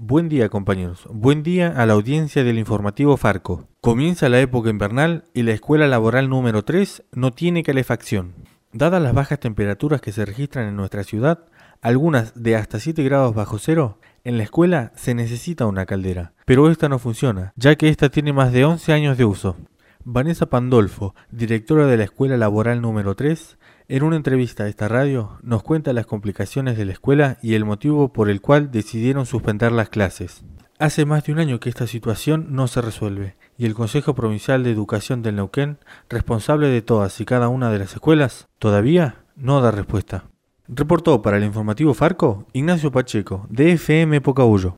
Buen día, compañeros. Buen día a la audiencia del informativo Farco. Comienza la época invernal y la escuela laboral número 3 no tiene calefacción. Dadas las bajas temperaturas que se registran en nuestra ciudad, algunas de hasta 7 grados bajo cero, en la escuela se necesita una caldera, pero esta no funciona, ya que esta tiene más de 11 años de uso. Vanessa Pandolfo, directora de la escuela laboral número 3, en una entrevista a esta radio, nos cuenta las complicaciones de la escuela y el motivo por el cual decidieron suspender las clases. Hace más de un año que esta situación no se resuelve, y el Consejo Provincial de Educación del Neuquén, responsable de todas y cada una de las escuelas, todavía no da respuesta. Reportó para el informativo Farco Ignacio Pacheco, de FM Pocahuyo.